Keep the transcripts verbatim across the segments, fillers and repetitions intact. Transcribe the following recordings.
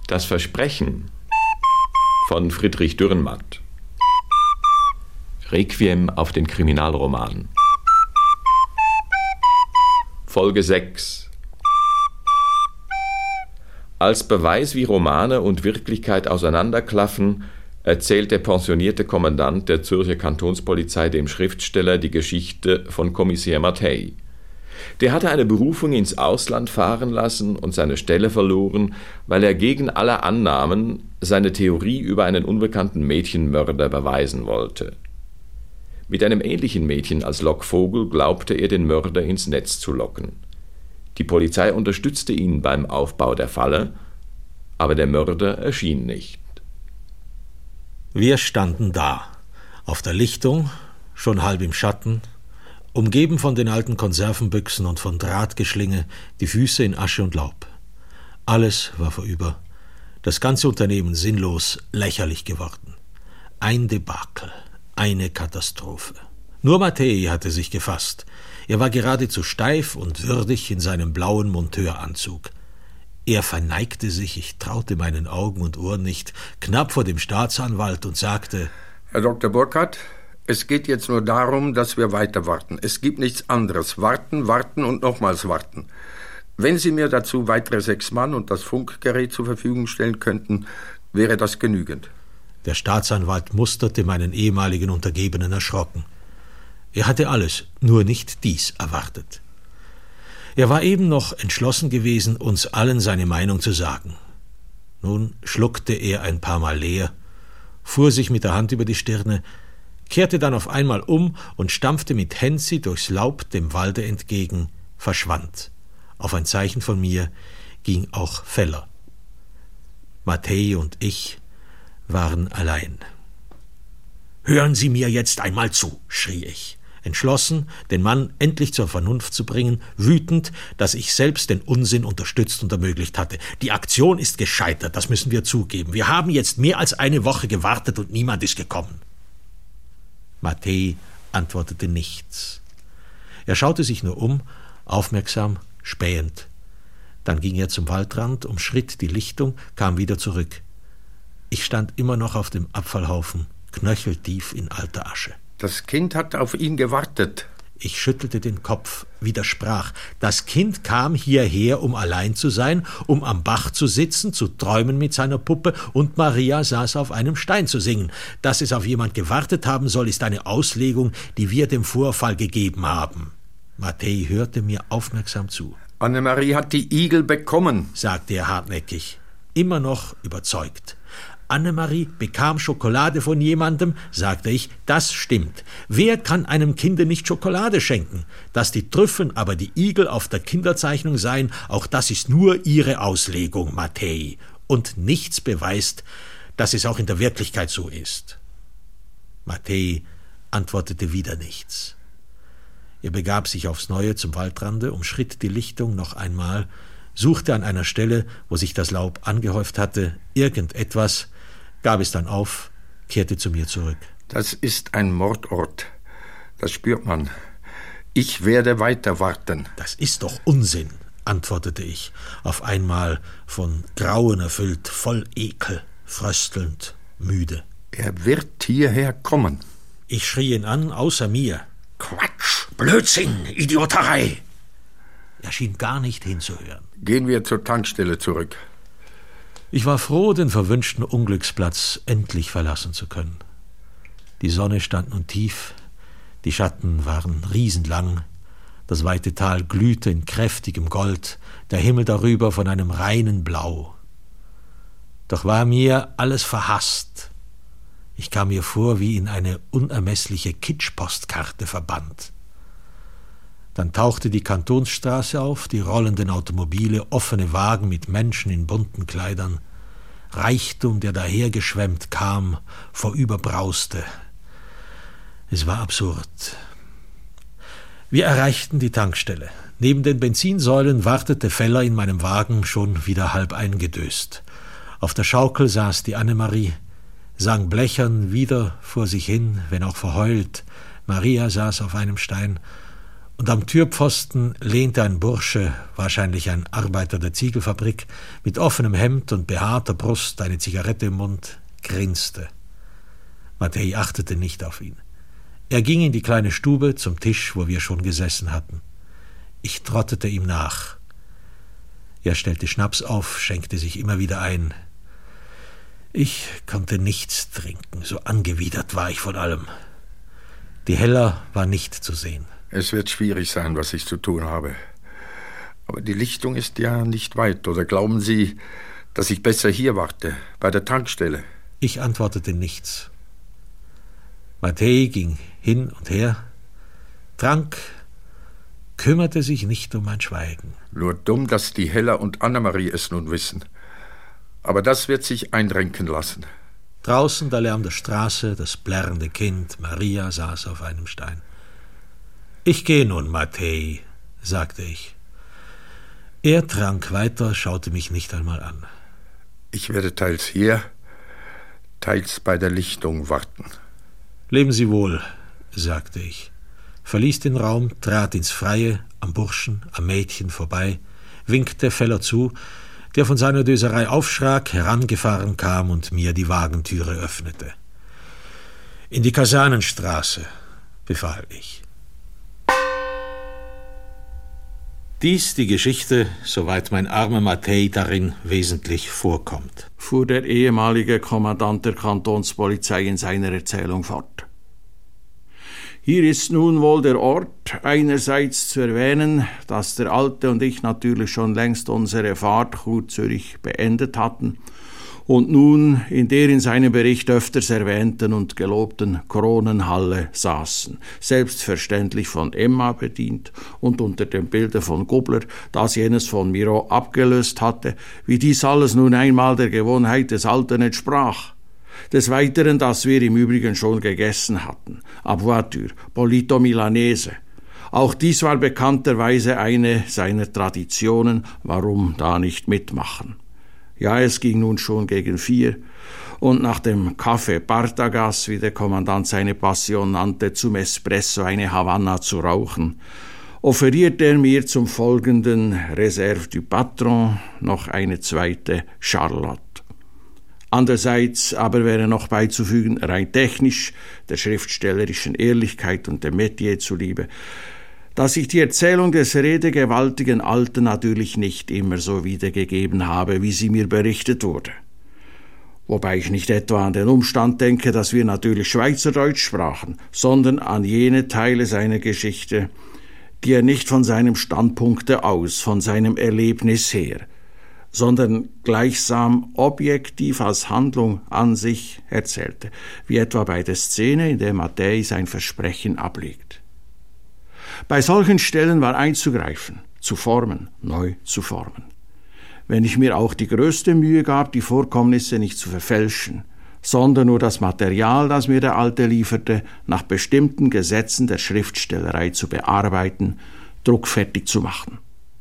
Das Versprechen von Friedrich Dürrenmatt. Requiem auf den Kriminalroman. Folge sechs. Als Beweis, wie Romane und Wirklichkeit auseinanderklaffen, erzählt der pensionierte Kommandant der Zürcher Kantonspolizei dem Schriftsteller die Geschichte von Kommissär Mattei. Der hatte eine Berufung ins Ausland fahren lassen und seine Stelle verloren, weil er gegen alle Annahmen seine Theorie über einen unbekannten Mädchenmörder beweisen wollte. Mit einem ähnlichen Mädchen als Lockvogel glaubte er, den Mörder ins Netz zu locken. Die Polizei unterstützte ihn beim Aufbau der Falle, aber der Mörder erschien nicht. Wir standen da, auf der Lichtung, schon halb im Schatten, umgeben von den alten Konservenbüchsen und von Drahtgeschlinge, die Füße in Asche und Laub. Alles war vorüber, das ganze Unternehmen sinnlos, lächerlich geworden. Ein Debakel, eine Katastrophe. Nur Mattei hatte sich gefasst. Er war geradezu steif und würdig in seinem blauen Monteuranzug. Er verneigte sich, ich traute meinen Augen und Ohren nicht, knapp vor dem Staatsanwalt und sagte: Herr Doktor Burkhardt, es geht jetzt nur darum, dass wir weiter warten. Es gibt nichts anderes. Warten, warten und nochmals warten. Wenn Sie mir dazu weitere sechs Mann und das Funkgerät zur Verfügung stellen könnten, wäre das genügend. Der Staatsanwalt musterte meinen ehemaligen Untergebenen erschrocken. Er hatte alles, nur nicht dies erwartet. Er war eben noch entschlossen gewesen, uns allen seine Meinung zu sagen. Nun schluckte er ein paar Mal leer, fuhr sich mit der Hand über die Stirne, kehrte dann auf einmal um und stampfte mit Hänsi durchs Laub dem Walde entgegen, verschwand. Auf ein Zeichen von mir ging auch Feller. Mattei und ich waren allein. »Hören Sie mir jetzt einmal zu«, schrie ich, entschlossen, den Mann endlich zur Vernunft zu bringen, wütend, dass ich selbst den Unsinn unterstützt und ermöglicht hatte. Die Aktion ist gescheitert, das müssen wir zugeben. Wir haben jetzt mehr als eine Woche gewartet und niemand ist gekommen. Mattei antwortete nichts. Er schaute sich nur um, aufmerksam, spähend. Dann ging er zum Waldrand, umschritt die Lichtung, kam wieder zurück. Ich stand immer noch auf dem Abfallhaufen, knöcheltief in alter Asche. Das Kind hat auf ihn gewartet. Ich schüttelte den Kopf, widersprach. Das Kind kam hierher, um allein zu sein, um am Bach zu sitzen, zu träumen mit seiner Puppe, und Maria saß auf einem Stein zu singen. Dass es auf jemand gewartet haben soll, ist eine Auslegung, die wir dem Vorfall gegeben haben. Mattei hörte mir aufmerksam zu. Annemarie hat die Igel bekommen, sagte er hartnäckig, immer noch überzeugt. Annemarie bekam Schokolade von jemandem, sagte ich, das stimmt. Wer kann einem Kinde nicht Schokolade schenken? Dass die Trüffeln aber die Igel auf der Kinderzeichnung seien, auch das ist nur Ihre Auslegung, Mattei. Und nichts beweist, dass es auch in der Wirklichkeit so ist. Mattei antwortete wieder nichts. Er begab sich aufs Neue zum Waldrand, umschritt die Lichtung noch einmal, suchte an einer Stelle, wo sich das Laub angehäuft hatte, irgendetwas, gab es dann auf, kehrte zu mir zurück. Das ist ein Mordort. Das spürt man. Ich werde weiter warten. Das ist doch Unsinn, antwortete ich, auf einmal von Grauen erfüllt, voll Ekel, fröstelnd, müde. Er wird hierher kommen. Ich schrie ihn an, außer mir. Quatsch, Blödsinn, Idioterei. Er schien gar nicht hinzuhören. Gehen wir zur Tankstelle zurück. Ich war froh, den verwünschten Unglücksplatz endlich verlassen zu können. Die Sonne stand nun tief, die Schatten waren riesenlang, das weite Tal glühte in kräftigem Gold, der Himmel darüber von einem reinen Blau. Doch war mir alles verhasst. Ich kam mir vor wie in eine unermessliche Kitschpostkarte verbannt. Dann tauchte die Kantonsstraße auf, die rollenden Automobile, offene Wagen mit Menschen in bunten Kleidern. Reichtum, der dahergeschwemmt kam, vorüberbrauste. Es war absurd. Wir erreichten die Tankstelle. Neben den Benzinsäulen wartete Feller in meinem Wagen, schon wieder halb eingedöst. Auf der Schaukel saß die Annemarie, sang blechern wieder vor sich hin, wenn auch verheult. Maria saß auf einem Stein, und am Türpfosten lehnte ein Bursche, wahrscheinlich ein Arbeiter der Ziegelfabrik, mit offenem Hemd und behaarter Brust, eine Zigarette im Mund, grinste. Mattei achtete nicht auf ihn. Er ging in die kleine Stube zum Tisch, wo wir schon gesessen hatten. Ich trottete ihm nach. Er stellte Schnaps auf, schenkte sich immer wieder ein. Ich konnte nichts trinken, so angewidert war ich von allem. Die Heller war nicht zu sehen. Es wird schwierig sein, was ich zu tun habe. Aber die Lichtung ist ja nicht weit. Oder glauben Sie, dass ich besser hier warte, bei der Tankstelle? Ich antwortete nichts. Mattei ging hin und her, trank, kümmerte sich nicht um mein Schweigen. Nur dumm, dass die Heller und Annemarie es nun wissen. Aber das wird sich einrenken lassen. Draußen der Lärm der Straße, das plärrende Kind, Maria saß auf einem Stein. »Ich gehe nun, Mattei«, sagte ich. Er trank weiter, schaute mich nicht einmal an. »Ich werde teils hier, teils bei der Lichtung warten.« »Leben Sie wohl«, sagte ich, verließ den Raum, trat ins Freie, am Burschen, am Mädchen vorbei, winkte Feller zu, der von seiner Döserei aufschrak, herangefahren kam und mir die Wagentüre öffnete. »In die Kasernenstraße«, befahl ich. Dies die Geschichte, soweit mein armer Mattei darin wesentlich vorkommt, fuhr der ehemalige Kommandant der Kantonspolizei in seiner Erzählung fort. Hier ist nun wohl der Ort, einerseits zu erwähnen, dass der Alte und ich natürlich schon längst unsere Fahrt Chur-Zürich beendet hatten und nun in der in seinem Bericht öfters erwähnten und gelobten Kronenhalle saßen, selbstverständlich von Emma bedient und unter dem Bilde von Gubler, das jenes von Miro abgelöst hatte, wie dies alles nun einmal der Gewohnheit des Alten entsprach. Des Weiteren, dass wir im Übrigen schon gegessen hatten, à voiture, Polito Milanese. Auch dies war bekannterweise eine seiner Traditionen, warum da nicht mitmachen? Ja, es ging nun schon gegen vier, und nach dem Kaffee Partagas, wie der Kommandant seine Passion nannte, zum Espresso eine Havanna zu rauchen, offerierte er mir zum folgenden Reserve du Patron noch eine zweite Charlotte. Andererseits aber wäre noch beizufügen, rein technisch, der schriftstellerischen Ehrlichkeit und dem Metier zuliebe, dass ich die Erzählung des redegewaltigen Alten natürlich nicht immer so wiedergegeben habe, wie sie mir berichtet wurde. Wobei ich nicht etwa an den Umstand denke, dass wir natürlich Schweizerdeutsch sprachen, sondern an jene Teile seiner Geschichte, die er nicht von seinem Standpunkte aus, von seinem Erlebnis her, sondern gleichsam objektiv als Handlung an sich erzählte, wie etwa bei der Szene, in der Mattei sein Versprechen ablegt. Bei solchen Stellen war einzugreifen, zu formen, neu zu formen. Wenn ich mir auch die größte Mühe gab, die Vorkommnisse nicht zu verfälschen, sondern nur das Material, das mir der Alte lieferte, nach bestimmten Gesetzen der Schriftstellerei zu bearbeiten, druckfertig zu machen.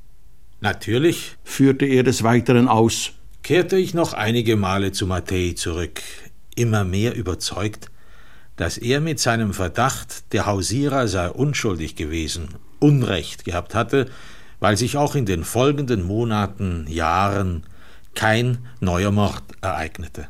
Natürlich, führte er des Weiteren aus, kehrte ich noch einige Male zu Mattei zurück, immer mehr überzeugt, dass er mit seinem Verdacht, der Hausierer sei unschuldig gewesen, Unrecht gehabt hatte, weil sich auch in den folgenden Monaten, Jahren kein neuer Mord ereignete.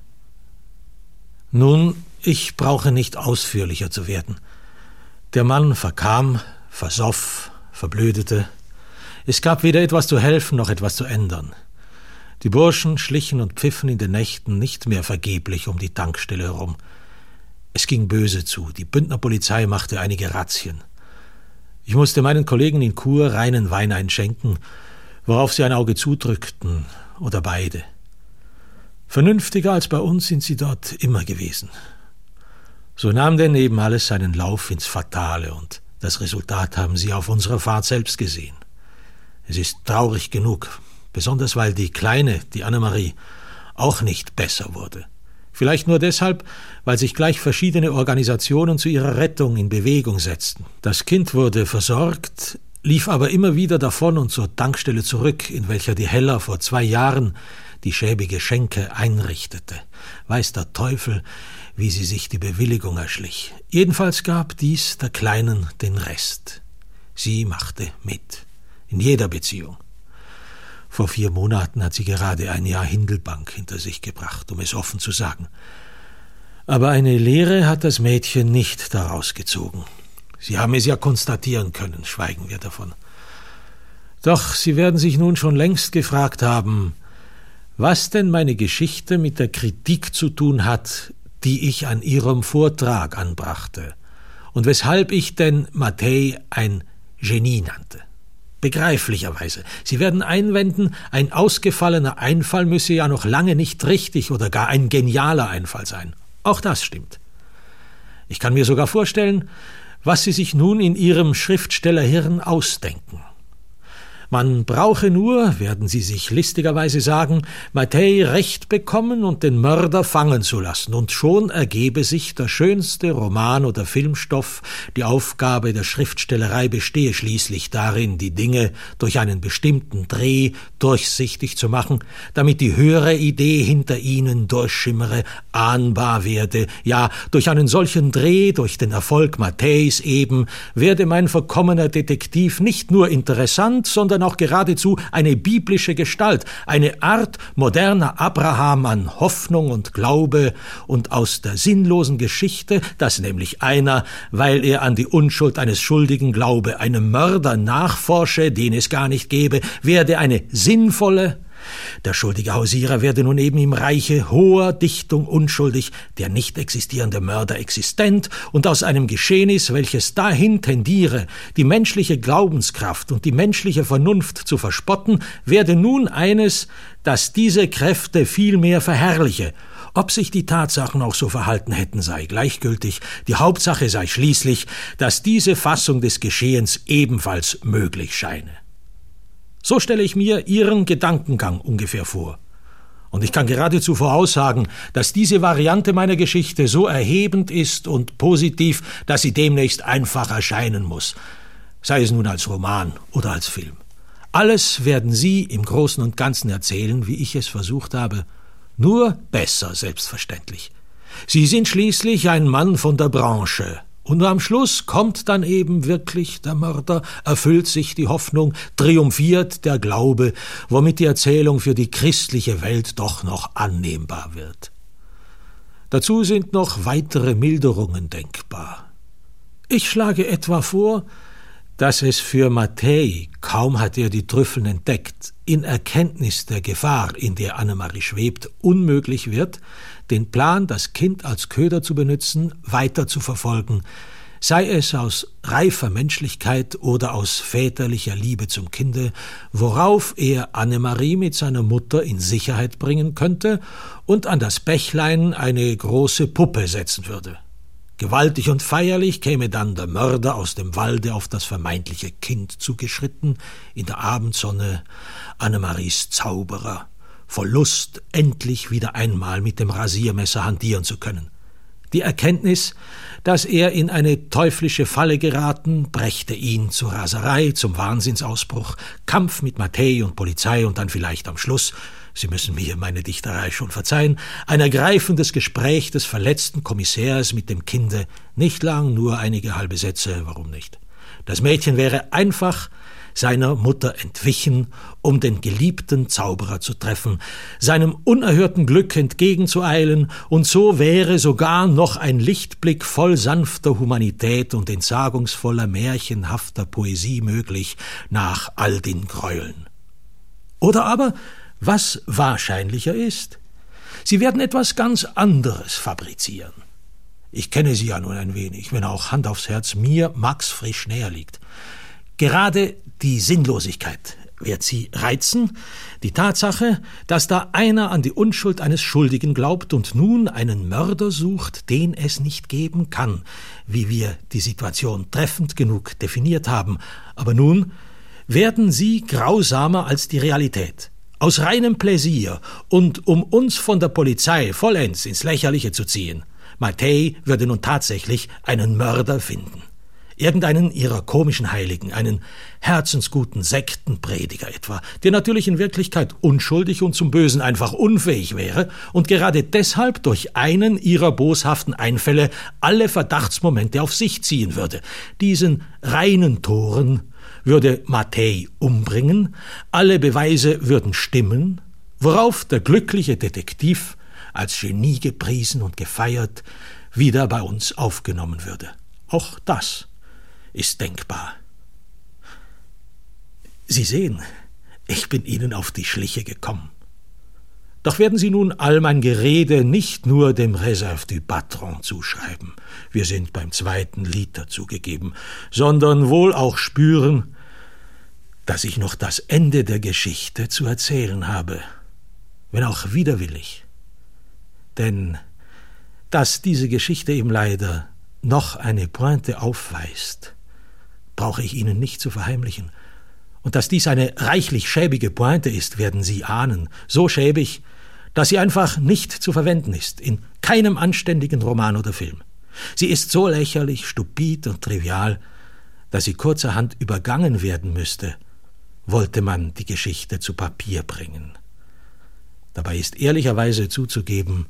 Nun, ich brauche nicht ausführlicher zu werden. Der Mann verkam, versoff, verblödete. Es gab weder etwas zu helfen noch etwas zu ändern. Die Burschen schlichen und pfiffen in den Nächten nicht mehr vergeblich um die Tankstelle herum. Es ging böse zu, die Bündnerpolizei machte einige Razzien. Ich musste meinen Kollegen in Chur reinen Wein einschenken, worauf sie ein Auge zudrückten, oder beide. Vernünftiger als bei uns sind sie dort immer gewesen. So nahm denn eben alles seinen Lauf ins Fatale, und das Resultat haben Sie auf unserer Fahrt selbst gesehen. Es ist traurig genug, besonders weil die Kleine, die Annemarie, auch nicht besser wurde. Vielleicht nur deshalb, weil sich gleich verschiedene Organisationen zu ihrer Rettung in Bewegung setzten. Das Kind wurde versorgt, lief aber immer wieder davon und zur Tankstelle zurück, in welcher die Heller vor zwei Jahren die schäbige Schenke einrichtete. Weiß der Teufel, wie sie sich die Bewilligung erschlich. Jedenfalls gab dies der Kleinen den Rest. Sie machte mit. In jeder Beziehung. Vor vier Monaten hat sie gerade ein Jahr Hindelbank hinter sich gebracht, um es offen zu sagen. Aber eine Lehre hat das Mädchen nicht daraus gezogen. Sie haben es ja konstatieren können, schweigen wir davon. Doch Sie werden sich nun schon längst gefragt haben, was denn meine Geschichte mit der Kritik zu tun hat, die ich an Ihrem Vortrag anbrachte, und weshalb ich denn Mattei ein Genie nannte. Begreiflicherweise. Sie werden einwenden, ein ausgefallener Einfall müsse ja noch lange nicht richtig oder gar ein genialer Einfall sein. Auch das stimmt. Ich kann mir sogar vorstellen, was Sie sich nun in Ihrem Schriftstellerhirn ausdenken. Man brauche nur, werden Sie sich listigerweise sagen, Mattei recht bekommen und den Mörder fangen zu lassen, und schon ergebe sich der schönste Roman oder Filmstoff. Die Aufgabe der Schriftstellerei bestehe schließlich darin, die Dinge durch einen bestimmten Dreh durchsichtig zu machen, damit die höhere Idee hinter ihnen durchschimmere, ahnbar werde. Ja, durch einen solchen Dreh, durch den Erfolg Matteis eben, werde mein verkommener Detektiv nicht nur interessant, sondern auch geradezu eine biblische Gestalt, eine Art moderner Abraham an Hoffnung und Glaube, und aus der sinnlosen Geschichte, dass nämlich einer, weil er an die Unschuld eines Schuldigen glaube, einem Mörder nachforsche, den es gar nicht gebe, werde eine sinnvolle. Der schuldige Hausierer werde nun eben im Reiche hoher Dichtung unschuldig, der nicht existierende Mörder existent, und aus einem Geschehnis, welches dahin tendiere, die menschliche Glaubenskraft und die menschliche Vernunft zu verspotten, werde nun eines, das diese Kräfte vielmehr verherrliche. Ob sich die Tatsachen auch so verhalten hätten, sei gleichgültig. Die Hauptsache sei schließlich, dass diese Fassung des Geschehens ebenfalls möglich scheine. So stelle ich mir Ihren Gedankengang ungefähr vor. Und ich kann geradezu voraussagen, dass diese Variante meiner Geschichte so erhebend ist und positiv, dass sie demnächst einfach erscheinen muss, sei es nun als Roman oder als Film. Alles werden Sie im Großen und Ganzen erzählen, wie ich es versucht habe, nur besser selbstverständlich. Sie sind schließlich ein Mann von der Branche. Und nur am Schluss kommt dann eben wirklich der Mörder, erfüllt sich die Hoffnung, triumphiert der Glaube, womit die Erzählung für die christliche Welt doch noch annehmbar wird. Dazu sind noch weitere Milderungen denkbar. Ich schlage etwa vor, dass es für Mattei, kaum hat er die Trüffeln entdeckt, in Erkenntnis der Gefahr, in der Annemarie schwebt, unmöglich wird, den Plan, das Kind als Köder zu benutzen, weiter zu verfolgen, sei es aus reifer Menschlichkeit oder aus väterlicher Liebe zum Kinde, worauf er Annemarie mit seiner Mutter in Sicherheit bringen könnte und an das Bächlein eine große Puppe setzen würde. Gewaltig und feierlich käme dann der Mörder aus dem Walde auf das vermeintliche Kind zugeschritten, in der Abendsonne, Annemaries Zauberer, voll Lust, endlich wieder einmal mit dem Rasiermesser hantieren zu können. Die Erkenntnis, dass er in eine teuflische Falle geraten, brächte ihn zur Raserei, zum Wahnsinnsausbruch, Kampf mit Mattei und Polizei und dann vielleicht am Schluss, Sie müssen mir meine Dichterei schon verzeihen, ein ergreifendes Gespräch des verletzten Kommissärs mit dem Kinde, nicht lang, nur einige halbe Sätze, warum nicht? Das Mädchen wäre einfach seiner Mutter entwichen, um den geliebten Zauberer zu treffen, seinem unerhörten Glück entgegenzueilen, und so wäre sogar noch ein Lichtblick voll sanfter Humanität und entsagungsvoller, märchenhafter Poesie möglich nach all den Gräueln. Oder aber, was wahrscheinlicher ist, Sie werden etwas ganz anderes fabrizieren. Ich kenne Sie ja nun ein wenig, wenn auch Hand aufs Herz mir Max Frisch näher liegt. Gerade die Sinnlosigkeit wird Sie reizen, die Tatsache, dass da einer an die Unschuld eines Schuldigen glaubt und nun einen Mörder sucht, den es nicht geben kann, wie wir die Situation treffend genug definiert haben. Aber nun werden Sie grausamer als die Realität. Aus reinem Pläsier und um uns von der Polizei vollends ins Lächerliche zu ziehen. Mattei würde nun tatsächlich einen Mörder finden. Irgendeinen ihrer komischen Heiligen, einen herzensguten Sektenprediger etwa, der natürlich in Wirklichkeit unschuldig und zum Bösen einfach unfähig wäre und gerade deshalb durch einen ihrer boshaften Einfälle alle Verdachtsmomente auf sich ziehen würde. Diesen reinen Toren würde Mattei umbringen, alle Beweise würden stimmen, worauf der glückliche Detektiv, als Genie gepriesen und gefeiert, wieder bei uns aufgenommen würde. Auch das ist denkbar. Sie sehen, ich bin Ihnen auf die Schliche gekommen. Doch werden Sie nun all mein Gerede nicht nur dem Réserve du Patron zuschreiben, wir sind beim zweiten Lied dazugegeben, sondern wohl auch spüren, dass ich noch das Ende der Geschichte zu erzählen habe, wenn auch widerwillig. Denn dass diese Geschichte eben leider noch eine Pointe aufweist, brauche ich Ihnen nicht zu verheimlichen. Und dass dies eine reichlich schäbige Pointe ist, werden Sie ahnen. So schäbig, dass sie einfach nicht zu verwenden ist, in keinem anständigen Roman oder Film. Sie ist so lächerlich, stupid und trivial, dass sie kurzerhand übergangen werden müsste, wollte man die Geschichte zu Papier bringen. Dabei ist ehrlicherweise zuzugeben,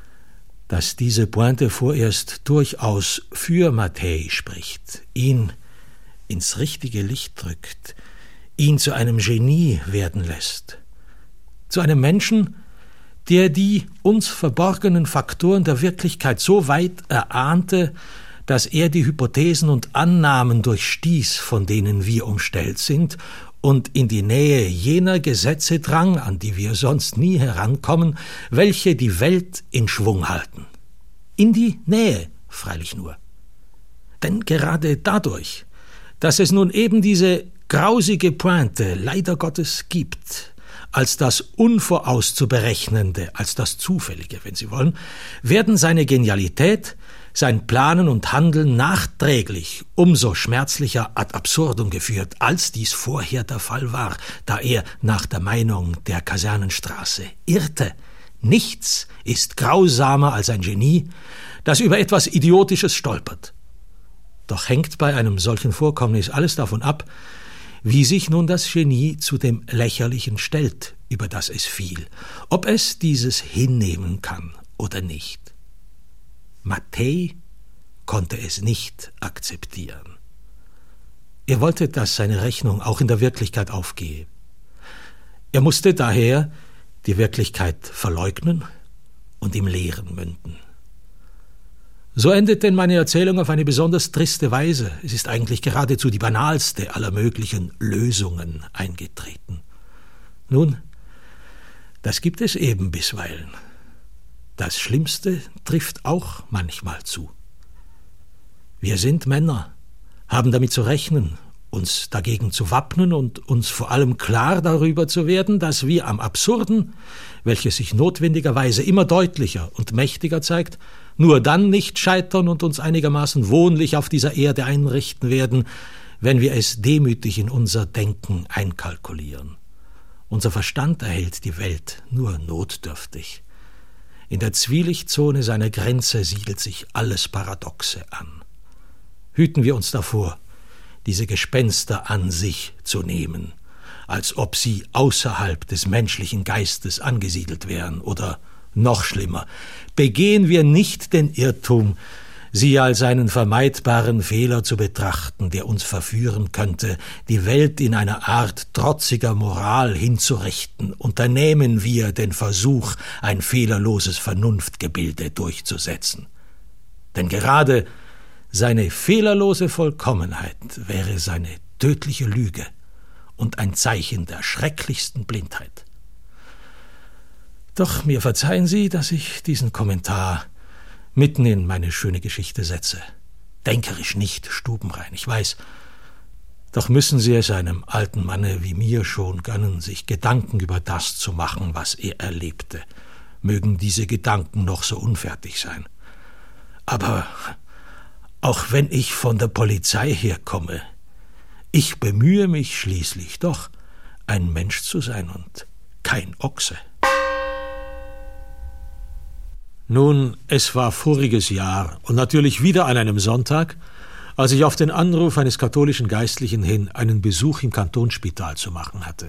dass diese Pointe vorerst durchaus für Mattei spricht, ihn ins richtige Licht drückt, ihn zu einem Genie werden lässt, zu einem Menschen, der die uns verborgenen Faktoren der Wirklichkeit so weit erahnte, dass er die Hypothesen und Annahmen durchstieß, von denen wir umstellt sind, und in die Nähe jener Gesetze drang, an die wir sonst nie herankommen, welche die Welt in Schwung halten. In die Nähe, freilich nur. Denn gerade dadurch, dass es nun eben diese grausige Pointe leider Gottes gibt, als das Unvorauszuberechnende, als das Zufällige, wenn Sie wollen, werden seine Genialität, sein Planen und Handeln nachträglich umso schmerzlicher ad absurdum geführt, als dies vorher der Fall war, da er nach der Meinung der Kasernenstraße irrte. Nichts ist grausamer als ein Genie, das über etwas Idiotisches stolpert. Doch hängt bei einem solchen Vorkommnis alles davon ab, wie sich nun das Genie zu dem Lächerlichen stellt, über das es fiel, ob es dieses hinnehmen kann oder nicht. Mattei konnte es nicht akzeptieren. Er wollte, dass seine Rechnung auch in der Wirklichkeit aufgehe. Er musste daher die Wirklichkeit verleugnen und im Leeren münden. So endet denn meine Erzählung auf eine besonders triste Weise. Es ist eigentlich geradezu die banalste aller möglichen Lösungen eingetreten. Nun, das gibt es eben bisweilen. Das Schlimmste trifft auch manchmal zu. Wir sind Männer, haben damit zu rechnen, uns dagegen zu wappnen und uns vor allem klar darüber zu werden, dass wir am Absurden, welches sich notwendigerweise immer deutlicher und mächtiger zeigt, nur dann nicht scheitern und uns einigermaßen wohnlich auf dieser Erde einrichten werden, wenn wir es demütig in unser Denken einkalkulieren. Unser Verstand erhält die Welt nur notdürftig. In der Zwielichtzone seiner Grenze siedelt sich alles Paradoxe an. Hüten wir uns davor, diese Gespenster an sich zu nehmen, als ob sie außerhalb des menschlichen Geistes angesiedelt wären, oder noch schlimmer, begehen wir nicht den Irrtum, sie als einen vermeidbaren Fehler zu betrachten, der uns verführen könnte, die Welt in einer Art trotziger Moral hinzurichten, unternehmen wir den Versuch, ein fehlerloses Vernunftgebilde durchzusetzen. Denn gerade seine fehlerlose Vollkommenheit wäre seine tödliche Lüge und ein Zeichen der schrecklichsten Blindheit. Doch mir verzeihen Sie, dass ich diesen Kommentar mitten in meine schöne Geschichte setze. Denkerisch nicht stubenrein, ich weiß. Doch müssen Sie es einem alten Manne wie mir schon gönnen, sich Gedanken über das zu machen, was er erlebte. Mögen diese Gedanken noch so unfertig sein. Aber auch wenn ich von der Polizei herkomme, ich bemühe mich schließlich doch, ein Mensch zu sein und kein Ochse. Nun, es war voriges Jahr und natürlich wieder an einem Sonntag, als ich auf den Anruf eines katholischen Geistlichen hin einen Besuch im Kantonsspital zu machen hatte.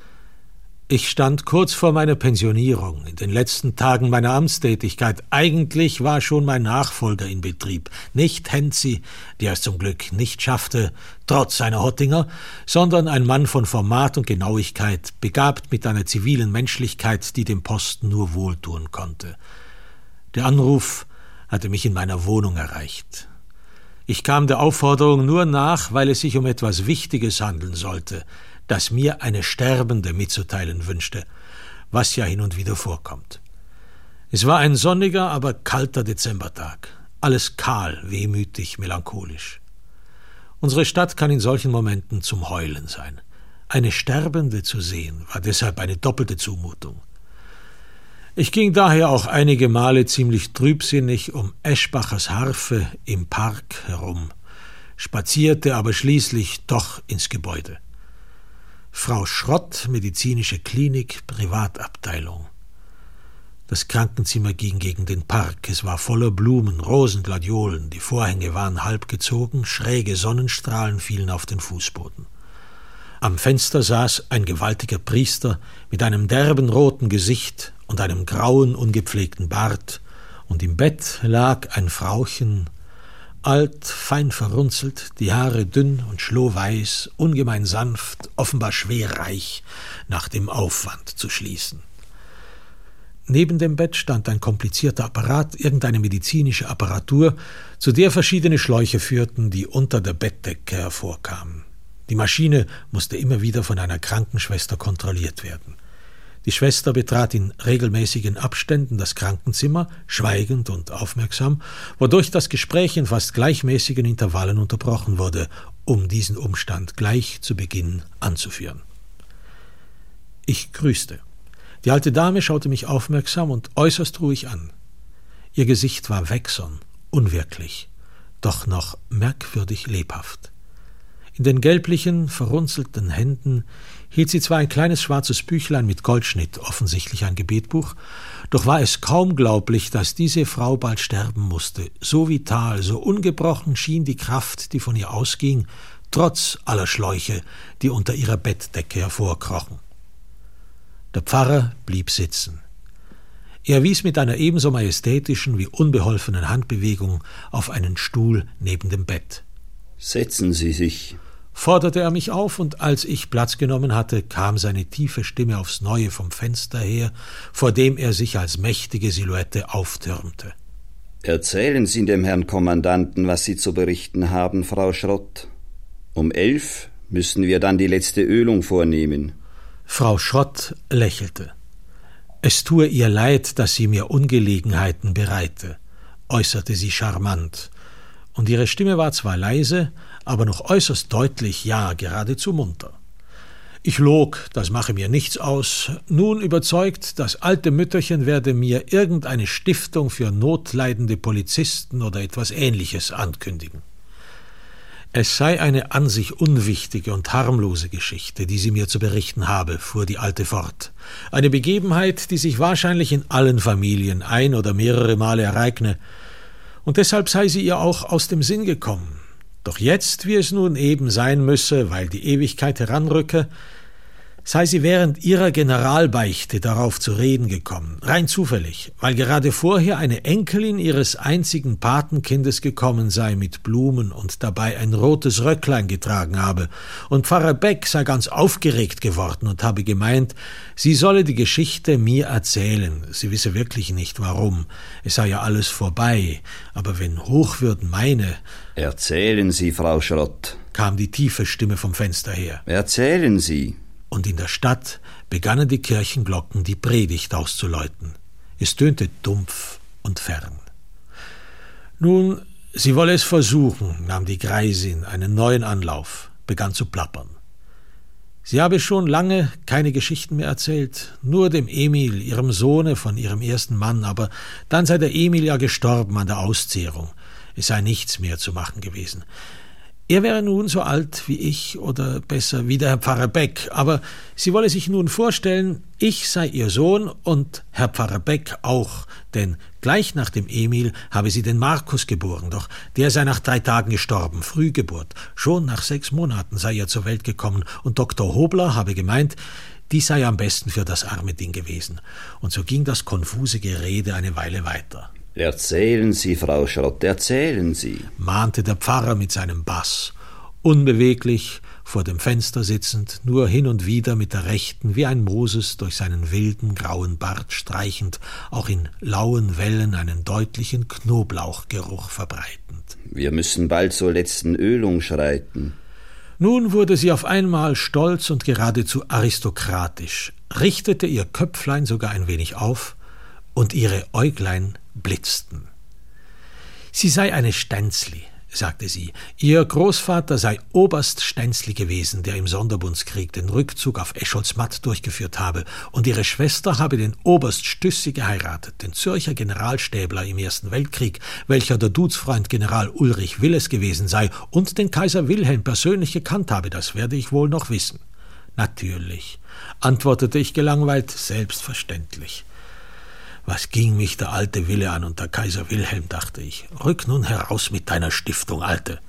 Ich stand kurz vor meiner Pensionierung, in den letzten Tagen meiner Amtstätigkeit. Eigentlich war schon mein Nachfolger in Betrieb. Nicht Henzi, der es zum Glück nicht schaffte, trotz seiner Hottinger, sondern ein Mann von Format und Genauigkeit, begabt mit einer zivilen Menschlichkeit, die dem Posten nur wohltun konnte. Der Anruf hatte mich in meiner Wohnung erreicht. Ich kam der Aufforderung nur nach, weil es sich um etwas Wichtiges handeln sollte, das mir eine Sterbende mitzuteilen wünschte, was ja hin und wieder vorkommt. Es war ein sonniger, aber kalter Dezembertag. Alles kahl, wehmütig, melancholisch. Unsere Stadt kann in solchen Momenten zum Heulen sein. Eine Sterbende zu sehen, war deshalb eine doppelte Zumutung. Ich ging daher auch einige Male ziemlich trübsinnig um Eschbachers Harfe im Park herum, spazierte aber schließlich doch ins Gebäude. Frau Schrott, medizinische Klinik, Privatabteilung. Das Krankenzimmer ging gegen den Park. Es war voller Blumen, Rosen, Gladiolen. Die Vorhänge waren halb gezogen, schräge Sonnenstrahlen fielen auf den Fußboden. Am Fenster saß ein gewaltiger Priester mit einem derben roten Gesicht und einem grauen, ungepflegten Bart, und im Bett lag ein Frauchen, alt, fein verrunzelt, die Haare dünn und schlohweiß, ungemein sanft, offenbar schwerreich, nach dem Aufwand zu schließen. Neben dem Bett stand ein komplizierter Apparat, irgendeine medizinische Apparatur, zu der verschiedene Schläuche führten, die unter der Bettdecke hervorkamen. Die Maschine musste immer wieder von einer Krankenschwester kontrolliert werden. Die Schwester betrat in regelmäßigen Abständen das Krankenzimmer, schweigend und aufmerksam, wodurch das Gespräch in fast gleichmäßigen Intervallen unterbrochen wurde, um diesen Umstand gleich zu Beginn anzuführen. Ich grüßte. Die alte Dame schaute mich aufmerksam und äußerst ruhig an. Ihr Gesicht war wächsern, unwirklich, doch noch merkwürdig lebhaft. In den gelblichen, verrunzelten Händen hielt sie zwar ein kleines schwarzes Büchlein mit Goldschnitt, offensichtlich ein Gebetbuch, doch war es kaum glaublich, dass diese Frau bald sterben musste. So vital, so ungebrochen schien die Kraft, die von ihr ausging, trotz aller Schläuche, die unter ihrer Bettdecke hervorkrochen. Der Pfarrer blieb sitzen. Er wies mit einer ebenso majestätischen wie unbeholfenen Handbewegung auf einen Stuhl neben dem Bett. »Setzen Sie sich«, forderte er mich auf, und als ich Platz genommen hatte, kam seine tiefe Stimme aufs Neue vom Fenster her, vor dem er sich als mächtige Silhouette auftürmte. »Erzählen Sie dem Herrn Kommandanten, was Sie zu berichten haben, Frau Schrott. Um elf müssen wir dann die letzte Ölung vornehmen.« Frau Schrott lächelte. Es tue ihr leid, dass sie mir Ungelegenheiten bereite, äußerte sie charmant, und ihre Stimme war zwar leise, aber noch äußerst deutlich, ja, geradezu munter. Ich log, das mache mir nichts aus, nun überzeugt, das alte Mütterchen werde mir irgendeine Stiftung für notleidende Polizisten oder etwas Ähnliches ankündigen. Es sei eine an sich unwichtige und harmlose Geschichte, die sie mir zu berichten habe, fuhr die Alte fort. Eine Begebenheit, die sich wahrscheinlich in allen Familien ein oder mehrere Male ereigne, und deshalb sei sie ihr auch aus dem Sinn gekommen. Doch jetzt, wie es nun eben sein müsse, weil die Ewigkeit heranrücke, sei sie während ihrer Generalbeichte darauf zu reden gekommen, rein zufällig, weil gerade vorher eine Enkelin ihres einzigen Patenkindes gekommen sei mit Blumen und dabei ein rotes Röcklein getragen habe, und Pfarrer Beck sei ganz aufgeregt geworden und habe gemeint, sie solle die Geschichte mir erzählen. Sie wisse wirklich nicht, warum. Es sei ja alles vorbei, aber wenn Hochwürden meine... »Erzählen Sie, Frau Schrott«, kam die tiefe Stimme vom Fenster her. »Erzählen Sie.« Und in der Stadt begannen die Kirchenglocken die Predigt auszuläuten. Es tönte dumpf und fern. Nun, sie wolle es versuchen, nahm die Greisin einen neuen Anlauf, begann zu plappern. Sie habe schon lange keine Geschichten mehr erzählt, nur dem Emil, ihrem Sohne von ihrem ersten Mann, aber dann sei der Emil ja gestorben an der Auszehrung. Es sei nichts mehr zu machen gewesen. Er wäre nun so alt wie ich oder besser wie der Herr Pfarrer Beck, aber sie wolle sich nun vorstellen, ich sei ihr Sohn und Herr Pfarrer Beck auch, denn gleich nach dem Emil habe sie den Markus geboren, doch der sei nach drei Tagen gestorben, Frühgeburt. Schon nach sechs Monaten sei er zur Welt gekommen und Doktor Hobler habe gemeint, dies sei am besten für das arme Ding gewesen. Und so ging das konfuse Gerede eine Weile weiter. »Erzählen Sie, Frau Schrott, erzählen Sie«, mahnte der Pfarrer mit seinem Bass, unbeweglich, vor dem Fenster sitzend, nur hin und wieder mit der Rechten wie ein Moses durch seinen wilden, grauen Bart streichend, auch in lauen Wellen einen deutlichen Knoblauchgeruch verbreitend. »Wir müssen bald zur letzten Ölung schreiten.« Nun wurde sie auf einmal stolz und geradezu aristokratisch, richtete ihr Köpflein sogar ein wenig auf, und ihre Äuglein blitzten. Sie sei eine Stänzli, sagte sie. Ihr Großvater sei Oberst Stänzli gewesen, der im Sonderbundskrieg den Rückzug auf Escholzmatt durchgeführt habe, und ihre Schwester habe den Oberst Stüssi geheiratet, den Zürcher Generalstäbler im Ersten Weltkrieg, welcher der Duzfreund General Ulrich Willes gewesen sei und den Kaiser Wilhelm persönlich gekannt habe, das werde ich wohl noch wissen. Natürlich, antwortete ich gelangweilt, selbstverständlich. Was ging mich der alte Wille an und der Kaiser Wilhelm, dachte ich. Rück nun heraus mit deiner Stiftung, Alte.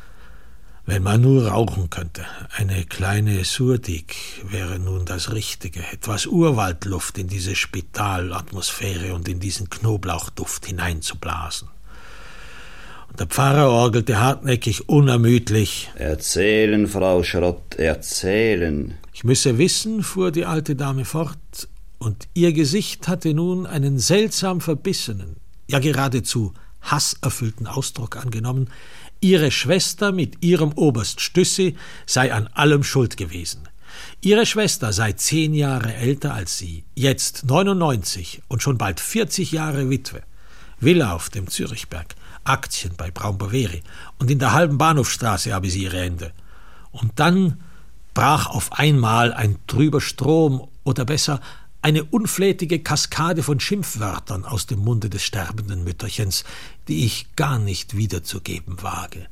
Wenn man nur rauchen könnte. Eine kleine Surdig wäre nun das Richtige. Etwas Urwaldluft in diese Spitalatmosphäre und in diesen Knoblauchduft hineinzublasen. Und der Pfarrer orgelte hartnäckig, unermüdlich. »Erzählen, Frau Schrott, erzählen.« Ich müsse wissen, fuhr die alte Dame fort, und ihr Gesicht hatte nun einen seltsam verbissenen, ja geradezu hasserfüllten Ausdruck angenommen. Ihre Schwester mit ihrem Oberst Stüssi sei an allem schuld gewesen. Ihre Schwester sei zehn Jahre älter als sie, jetzt neunundneunzig und schon bald vierzig Jahre Witwe. Villa auf dem Zürichberg, Aktien bei Braun-Boveri und in der halben Bahnhofstraße habe sie ihre Hände. Und dann brach auf einmal ein trüber Strom, oder besser eine unflätige Kaskade von Schimpfwörtern aus dem Munde des sterbenden Mütterchens, die ich gar nicht wiederzugeben wage.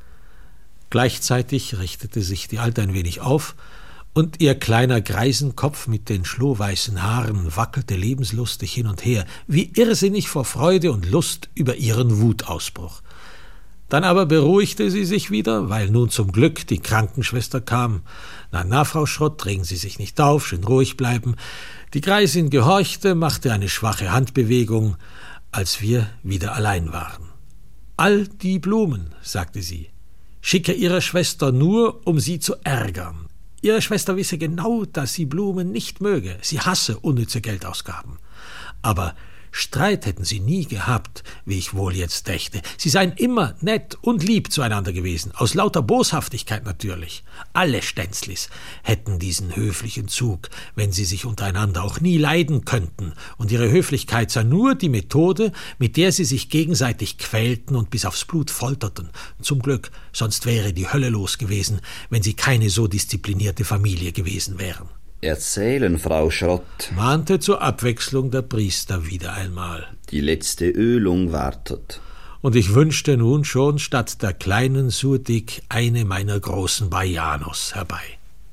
Gleichzeitig richtete sich die Alte ein wenig auf, und ihr kleiner Greisenkopf mit den schlohweißen Haaren wackelte lebenslustig hin und her, wie irrsinnig vor Freude und Lust über ihren Wutausbruch. Dann aber beruhigte sie sich wieder, weil nun zum Glück die Krankenschwester kam. »Na, na, Frau Schrott, regen Sie sich nicht auf, schön ruhig bleiben.« Die Greisin gehorchte, machte eine schwache Handbewegung, als wir wieder allein waren. »All die Blumen«, sagte sie, »schicke ihrer Schwester nur, um sie zu ärgern. Ihre Schwester wisse genau, dass sie Blumen nicht möge, sie hasse unnütze Geldausgaben. Aber Streit hätten sie nie gehabt, wie ich wohl jetzt dächte. Sie seien immer nett und lieb zueinander gewesen, aus lauter Boshaftigkeit natürlich. Alle Stänzlis hätten diesen höflichen Zug, wenn sie sich untereinander auch nie leiden könnten, und ihre Höflichkeit sei nur die Methode, mit der sie sich gegenseitig quälten und bis aufs Blut folterten. Zum Glück, sonst wäre die Hölle los gewesen, wenn sie keine so disziplinierte Familie gewesen wären. »Erzählen, Frau Schrott«, mahnte zur Abwechslung der Priester wieder einmal. »Die letzte Ölung wartet.« Und ich wünschte nun schon statt der kleinen Surdig eine meiner großen Baianos herbei.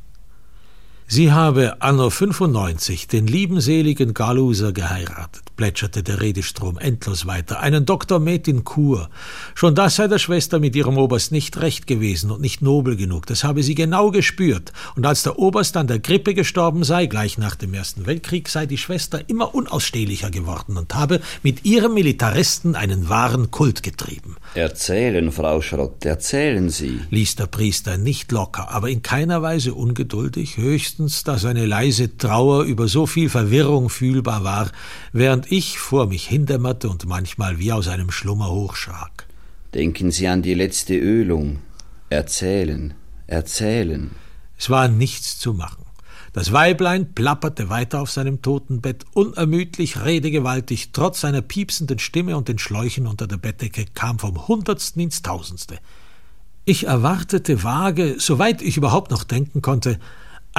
Sie habe anno fünfundneunzig den lieben seligen Galuser geheiratet, plätscherte der Redestrom endlos weiter, einen Doktor Metin Kur. Schon das sei der Schwester mit ihrem Oberst nicht recht gewesen und nicht nobel genug, das habe sie genau gespürt. Und als der Oberst an der Grippe gestorben sei, gleich nach dem Ersten Weltkrieg, sei die Schwester immer unausstehlicher geworden und habe mit ihrem Militaristen einen wahren Kult getrieben. »Erzählen, Frau Schrott, erzählen Sie«, ließ der Priester nicht locker, aber in keiner Weise ungeduldig, höchstens, dass eine leise Trauer über so viel Verwirrung fühlbar war, während ich vor mich hindämmerte und manchmal wie aus einem Schlummer hochschrak. »Denken Sie an die letzte Ölung. Erzählen, erzählen.« Es war nichts zu machen. Das Weiblein plapperte weiter auf seinem Totenbett, unermüdlich, redegewaltig, trotz seiner piepsenden Stimme und den Schläuchen unter der Bettdecke, kam vom Hundertsten ins Tausendste. Ich erwartete vage, soweit ich überhaupt noch denken konnte,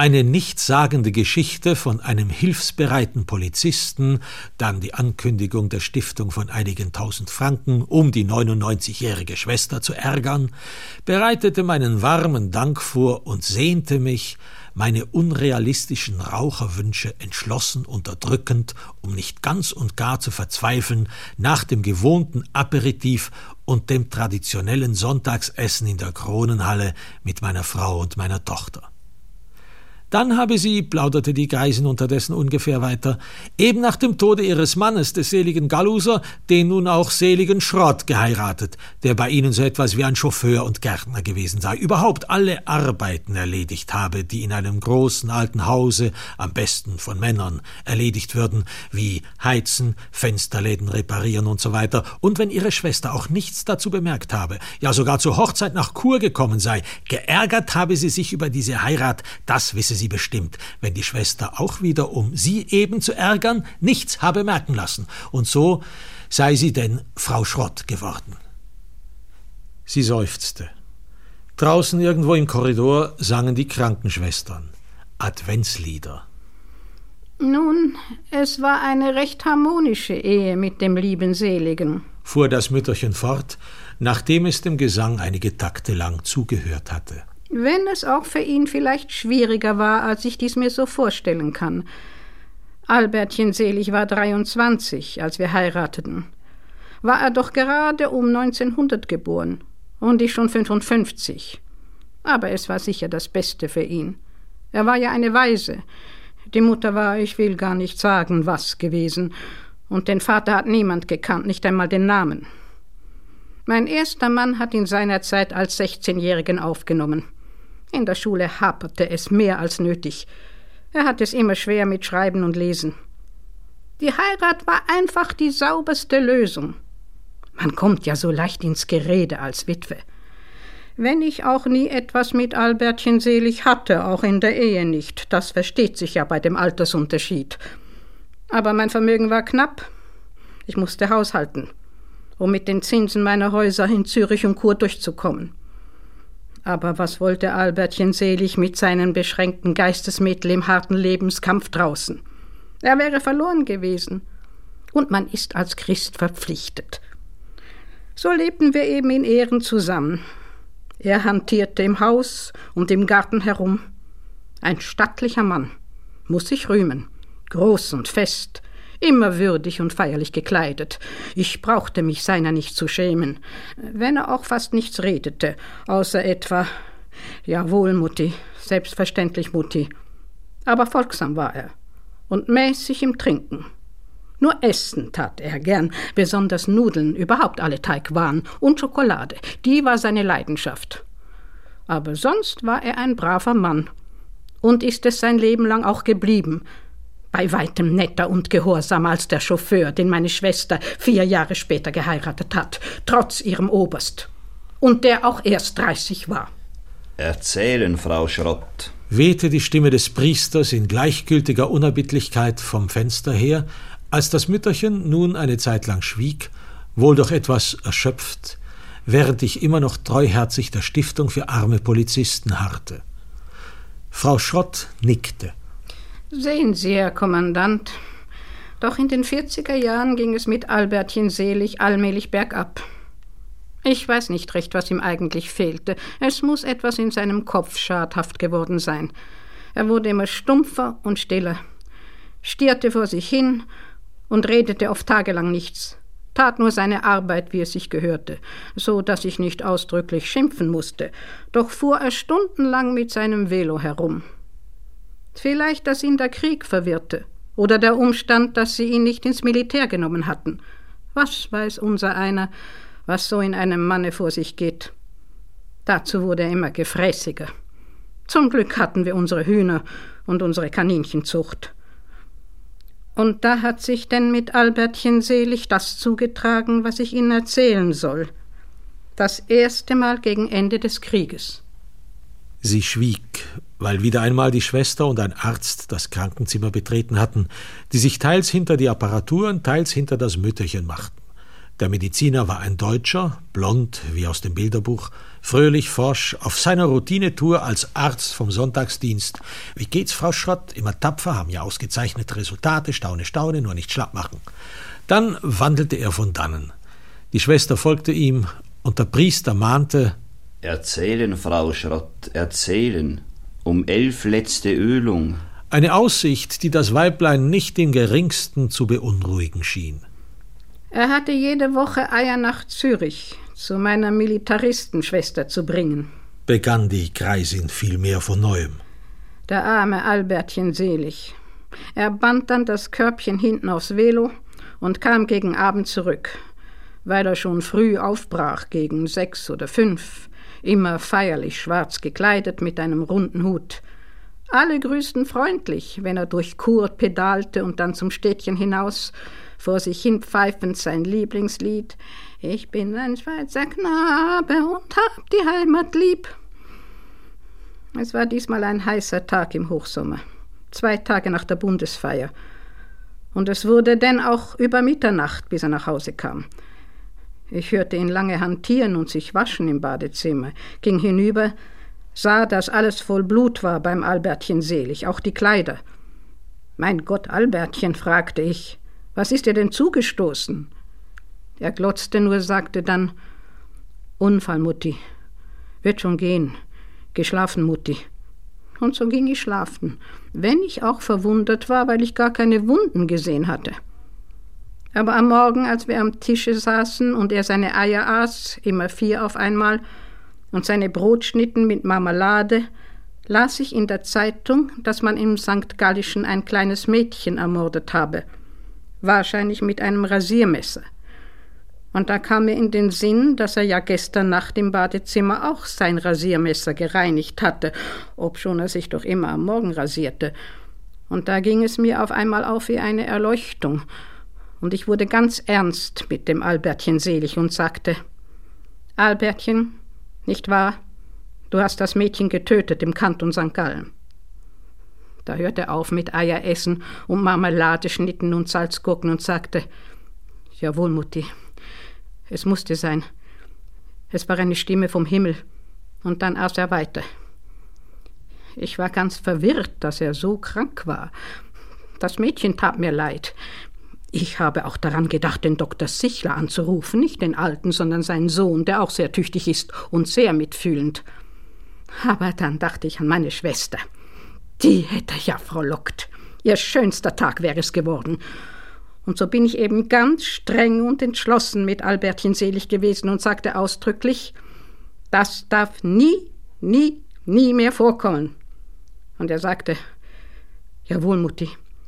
eine nichtssagende Geschichte von einem hilfsbereiten Polizisten, dann die Ankündigung der Stiftung von einigen tausend Franken, um die neunundneunzigjährige Schwester zu ärgern, bereitete meinen warmen Dank vor und sehnte mich, meine unrealistischen Raucherwünsche entschlossen unterdrückend, um nicht ganz und gar zu verzweifeln, nach dem gewohnten Aperitif und dem traditionellen Sonntagsessen in der Kronenhalle mit meiner Frau und meiner Tochter. Dann habe sie, plauderte die Greisin unterdessen ungefähr weiter, eben nach dem Tode ihres Mannes, des seligen Galluser, den nun auch seligen Schrott geheiratet, der bei ihnen so etwas wie ein Chauffeur und Gärtner gewesen sei, überhaupt alle Arbeiten erledigt habe, die in einem großen alten Hause, am besten von Männern, erledigt würden, wie heizen, Fensterläden reparieren und so weiter, und wenn ihre Schwester auch nichts dazu bemerkt habe, ja sogar zur Hochzeit nach Chur gekommen sei, geärgert habe sie sich über diese Heirat, das wisse sie bestimmt, wenn die Schwester auch wieder, um sie eben zu ärgern, nichts habe merken lassen, und so sei sie denn Frau Schrott geworden. Sie seufzte. Draußen irgendwo im Korridor sangen die Krankenschwestern Adventslieder. Nun, es war eine recht harmonische Ehe mit dem lieben Seligen, fuhr das Mütterchen fort, nachdem es dem Gesang einige Takte lang zugehört hatte. Wenn es auch für ihn vielleicht schwieriger war, als ich dies mir so vorstellen kann. Albertchen Selig war dreiundzwanzig, als wir heirateten. War er doch gerade um neunzehnhundert geboren und ich schon fünfundfünfzig. Aber es war sicher das Beste für ihn. Er war ja eine Waise. Die Mutter war, ich will gar nicht sagen, was gewesen. Und den Vater hat niemand gekannt, nicht einmal den Namen. Mein erster Mann hat ihn seinerzeit als sechzehnjährigen aufgenommen. In der Schule haperte es mehr als nötig. Er hatte es immer schwer mit Schreiben und Lesen. Die Heirat war einfach die sauberste Lösung. Man kommt ja so leicht ins Gerede als Witwe. Wenn ich auch nie etwas mit Albertchen Selig hatte, auch in der Ehe nicht, das versteht sich ja bei dem Altersunterschied. Aber mein Vermögen war knapp. Ich musste haushalten, um mit den Zinsen meiner Häuser in Zürich und Chur durchzukommen. Aber was wollte Albertchen Selig mit seinen beschränkten Geistesmitteln im harten Lebenskampf draußen? Er wäre verloren gewesen. Und man ist als Christ verpflichtet. So lebten wir eben in Ehren zusammen. Er hantierte im Haus und im Garten herum. Ein stattlicher Mann, muss sich rühmen, groß und fest, immer würdig und feierlich gekleidet. Ich brauchte mich seiner nicht zu schämen, wenn er auch fast nichts redete, außer etwa, jawohl, Mutti, selbstverständlich, Mutti. Aber folgsam war er und mäßig im Trinken. Nur essen tat er gern, besonders Nudeln, überhaupt alle Teigwaren und Schokolade, die war seine Leidenschaft. Aber sonst war er ein braver Mann und ist es sein Leben lang auch geblieben, bei weitem netter und gehorsamer als der Chauffeur, den meine Schwester vier Jahre später geheiratet hat, trotz ihrem Oberst, und der auch erst dreißig war. Erzählen, Frau Schrott, wehte die Stimme des Priesters in gleichgültiger Unerbittlichkeit vom Fenster her, als das Mütterchen nun eine Zeit lang schwieg, wohl doch etwas erschöpft, während ich immer noch treuherzig der Stiftung für arme Polizisten harrte. Frau Schrott nickte. Sehen Sie, Herr Kommandant, doch in den vierziger Jahren ging es mit Albertchen Selig allmählich bergab. Ich weiß nicht recht, was ihm eigentlich fehlte. Es muss etwas in seinem Kopf schadhaft geworden sein. Er wurde immer stumpfer und stiller, stierte vor sich hin und redete oft tagelang nichts, tat nur seine Arbeit, wie es sich gehörte, so dass ich nicht ausdrücklich schimpfen musste, doch fuhr er stundenlang mit seinem Velo herum. Vielleicht, dass ihn der Krieg verwirrte oder der Umstand, dass sie ihn nicht ins Militär genommen hatten. Was weiß unser einer, was so in einem Manne vor sich geht. Dazu wurde er immer gefräßiger. Zum Glück hatten wir unsere Hühner und unsere Kaninchenzucht. Und da hat sich denn mit Albertchen Selig das zugetragen, was ich Ihnen erzählen soll. Das erste Mal gegen Ende des Krieges. Sie schwieg, weil wieder einmal die Schwester und ein Arzt das Krankenzimmer betreten hatten, die sich teils hinter die Apparaturen, teils hinter das Mütterchen machten. Der Mediziner war ein Deutscher, blond wie aus dem Bilderbuch, fröhlich, forsch, auf seiner Routinetour als Arzt vom Sonntagsdienst. Wie geht's, Frau Schrott? Immer tapfer, haben ja ausgezeichnete Resultate, staune, staune, nur nicht schlapp machen. Dann wandelte er von dannen. Die Schwester folgte ihm, und der Priester mahnte: Erzählen, Frau Schrott, erzählen. Um elf letzte Ölung. Eine Aussicht, die das Weiblein nicht im geringsten zu beunruhigen schien. Er hatte jede Woche Eier nach Zürich zu meiner Militaristenschwester zu bringen, begann die Greisin vielmehr von neuem. Der arme Albertchen selig. Er band dann das Körbchen hinten aufs Velo und kam gegen Abend zurück, weil er schon früh aufbrach, gegen sechs oder fünf, immer feierlich schwarz gekleidet mit einem runden Hut. Alle grüßten freundlich, wenn er durch Chur pedalte und dann zum Städtchen hinaus, vor sich hin pfeifend sein Lieblingslied: Ich bin ein Schweizer Knabe und hab die Heimat lieb. Es war diesmal ein heißer Tag im Hochsommer, zwei Tage nach der Bundesfeier. Und es wurde denn auch über Mitternacht, bis er nach Hause kam. Ich hörte ihn lange hantieren und sich waschen im Badezimmer, ging hinüber, sah, dass alles voll Blut war beim Albertchen selig, auch die Kleider. »Mein Gott, Albertchen«, fragte ich, »was ist dir denn zugestoßen?« Er glotzte nur, sagte dann: »Unfall, Mutti. Wird schon gehen. Geh schlafen, Mutti.« Und so ging ich schlafen, wenn ich auch verwundert war, weil ich gar keine Wunden gesehen hatte. Aber am Morgen, als wir am Tische saßen und er seine Eier aß, immer vier auf einmal, und seine Brotschnitten mit Marmelade, las ich in der Zeitung, dass man im Sankt Gallischen ein kleines Mädchen ermordet habe, wahrscheinlich mit einem Rasiermesser. Und da kam mir in den Sinn, dass er ja gestern Nacht im Badezimmer auch sein Rasiermesser gereinigt hatte, obschon er sich doch immer am Morgen rasierte. Und da ging es mir auf einmal auf wie eine Erleuchtung, und ich wurde ganz ernst mit dem Albertchen selig und sagte: »Albertchen, nicht wahr? Du hast das Mädchen getötet im Kanton Sankt Gallen.« Da hörte er auf mit Eieressen und Marmeladeschnitten und Salzgurken und sagte: »Jawohl, Mutti, es musste sein. Es war eine Stimme vom Himmel.« Und dann aß er weiter. Ich war ganz verwirrt, dass er so krank war. Das Mädchen tat mir leid. Ich habe auch daran gedacht, den Doktor Sichler anzurufen, nicht den Alten, sondern seinen Sohn, der auch sehr tüchtig ist und sehr mitfühlend. Aber dann dachte ich an meine Schwester. Die hätte ja frohlockt. Ihr schönster Tag wäre es geworden. Und so bin ich eben ganz streng und entschlossen mit Albertchen selig gewesen und sagte ausdrücklich: »Das darf nie, nie, nie mehr vorkommen.« Und er sagte: »Jawohl, Mutti.«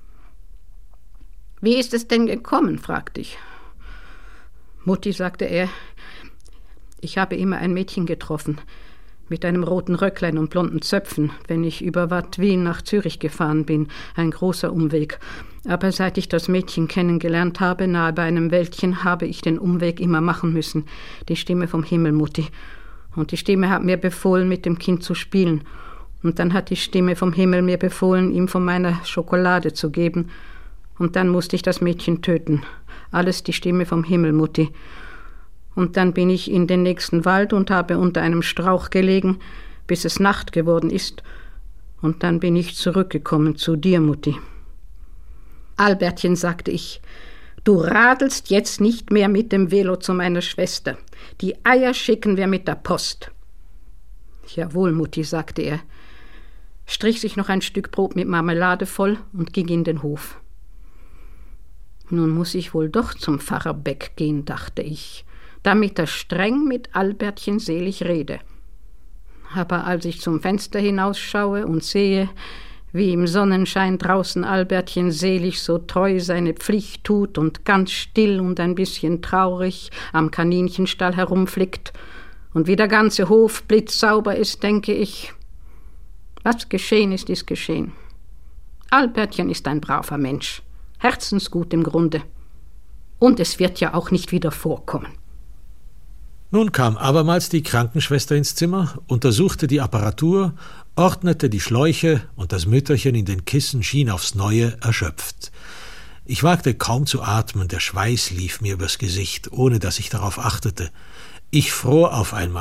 »Wie ist es denn gekommen?« fragte ich. »Mutti«, sagte er, »ich habe immer ein Mädchen getroffen, mit einem roten Röcklein und blonden Zöpfen, wenn ich über Wattwin nach Zürich gefahren bin, ein großer Umweg. Aber seit ich das Mädchen kennengelernt habe, nahe bei einem Wäldchen, habe ich den Umweg immer machen müssen. Die Stimme vom Himmel, Mutti. Und die Stimme hat mir befohlen, mit dem Kind zu spielen. Und dann hat die Stimme vom Himmel mir befohlen, ihm von meiner Schokolade zu geben. Und dann musste ich das Mädchen töten. Alles die Stimme vom Himmel, Mutti. Und dann bin ich in den nächsten Wald und habe unter einem Strauch gelegen, bis es Nacht geworden ist. Und dann bin ich zurückgekommen zu dir, Mutti.« »Albertchen«, sagte ich, »du radelst jetzt nicht mehr mit dem Velo zu meiner Schwester. Die Eier schicken wir mit der Post.« »Jawohl, Mutti«, sagte er, strich sich noch ein Stück Brot mit Marmelade voll und ging in den Hof. Nun muss ich wohl doch zum Pfarrer Beck gehen, dachte ich, damit er streng mit Albertchen selig rede. Aber als ich zum Fenster hinausschaue und sehe, wie im Sonnenschein draußen Albertchen selig so treu seine Pflicht tut und ganz still und ein bisschen traurig am Kaninchenstall herumflickt und wie der ganze Hof blitzsauber ist, denke ich, was geschehen ist, ist geschehen. Albertchen ist ein braver Mensch, herzensgut im Grunde. Und es wird ja auch nicht wieder vorkommen. Nun kam abermals die Krankenschwester ins Zimmer, untersuchte die Apparatur, ordnete die Schläuche, und das Mütterchen in den Kissen schien aufs Neue erschöpft. Ich wagte kaum zu atmen, der Schweiß lief mir übers Gesicht, ohne dass ich darauf achtete. Ich fror auf einmal,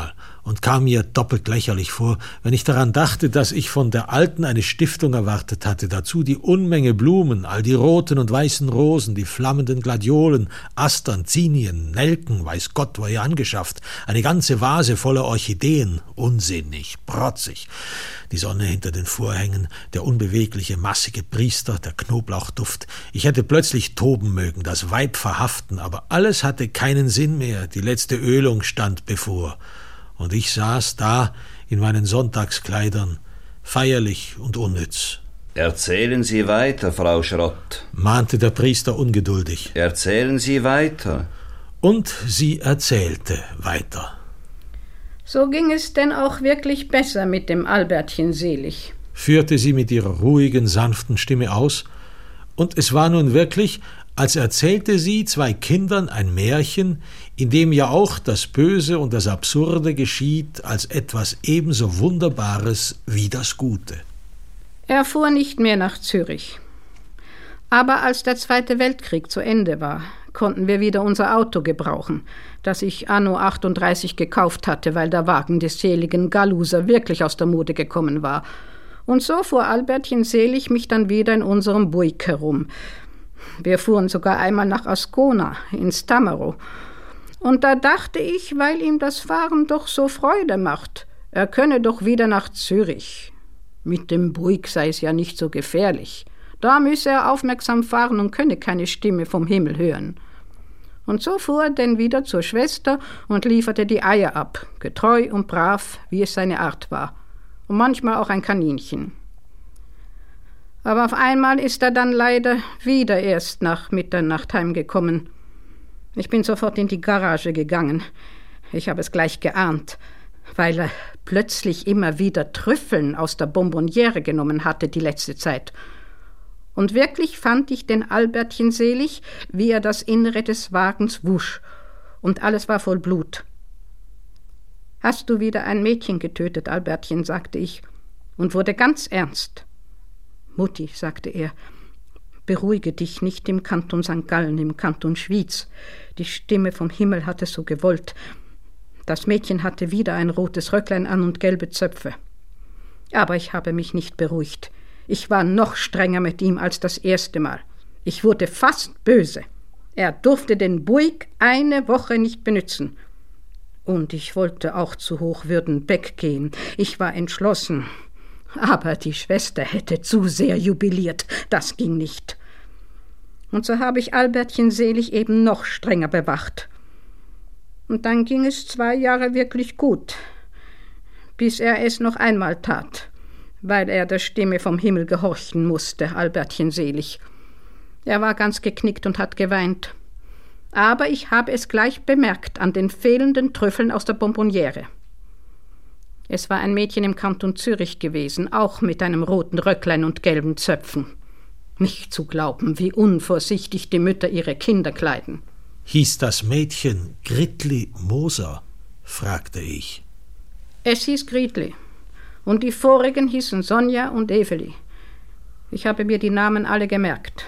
und kam mir doppelt lächerlich vor, wenn ich daran dachte, dass ich von der Alten eine Stiftung erwartet hatte, dazu die Unmenge Blumen, all die roten und weißen Rosen, die flammenden Gladiolen, Astern, Zinien, Nelken, weiß Gott, wo ihr angeschafft, eine ganze Vase voller Orchideen, unsinnig, protzig, die Sonne hinter den Vorhängen, der unbewegliche, massige Priester, der Knoblauchduft. Ich hätte plötzlich toben mögen, das Weib verhaften, aber alles hatte keinen Sinn mehr, die letzte Ölung stand bevor. Und ich saß da in meinen Sonntagskleidern, feierlich und unnütz. »Erzählen Sie weiter, Frau Schrott«, mahnte der Priester ungeduldig. »Erzählen Sie weiter.« Und sie erzählte weiter. So ging es denn auch wirklich besser mit dem Albertchen Selig, führte sie mit ihrer ruhigen, sanften Stimme aus, und es war nun wirklich, als erzählte sie zwei Kindern ein Märchen, in dem ja auch das Böse und das Absurde geschieht als etwas ebenso Wunderbares wie das Gute. Er fuhr nicht mehr nach Zürich. Aber als der Zweite Weltkrieg zu Ende war, konnten wir wieder unser Auto gebrauchen, das ich anno achtunddreißig gekauft hatte, weil der Wagen des seligen Galluser wirklich aus der Mode gekommen war. Und so fuhr Albertchen Selig mich dann wieder in unserem Buick herum. Wir fuhren sogar einmal nach Ascona, ins Tammero. Und da dachte ich, weil ihm das Fahren doch so Freude macht, er könne doch wieder nach Zürich. Mit dem Buick sei es ja nicht so gefährlich. Da müsse er aufmerksam fahren und könne keine Stimme vom Himmel hören. Und so fuhr er denn wieder zur Schwester und lieferte die Eier ab, getreu und brav, wie es seine Art war. Und manchmal auch ein Kaninchen. Aber auf einmal ist er dann leider wieder erst nach Mitternacht heimgekommen. Ich bin sofort in die Garage gegangen. Ich habe es gleich geahnt, weil er plötzlich immer wieder Trüffeln aus der Bonbonniere genommen hatte die letzte Zeit. Und wirklich fand ich den Albertchen Selig, wie er das Innere des Wagens wusch, und alles war voll Blut. »Hast du wieder ein Mädchen getötet, Albertchen?« sagte ich, und wurde ganz ernst. »Mutti«, sagte er, »beruhige dich, nicht im Kanton Sankt Gallen, im Kanton Schwyz. Die Stimme vom Himmel hat es so gewollt. Das Mädchen hatte wieder ein rotes Röcklein an und gelbe Zöpfe. Aber ich habe mich nicht beruhigt. Ich war noch strenger mit ihm als das erste Mal. Ich wurde fast böse. Er durfte den Buick eine Woche nicht benützen. Und ich wollte auch zu Hochwürdenbeck gehen. Ich war entschlossen. Aber die Schwester hätte zu sehr jubiliert. Das ging nicht. Und so habe ich Albertchen Selig eben noch strenger bewacht. Und dann ging es zwei Jahre wirklich gut, bis er es noch einmal tat, weil er der Stimme vom Himmel gehorchen musste, Albertchen Selig. Er war ganz geknickt und hat geweint. Aber ich habe es gleich bemerkt an den fehlenden Trüffeln aus der Bonbonniere. Es war ein Mädchen im Kanton Zürich gewesen, auch mit einem roten Röcklein und gelben Zöpfen. Nicht zu glauben, wie unvorsichtig die Mütter ihre Kinder kleiden. »Hieß das Mädchen Gritli Moser?« fragte ich. Es hieß Gritli. Und die vorigen hießen Sonja und Eveli. Ich habe mir die Namen alle gemerkt.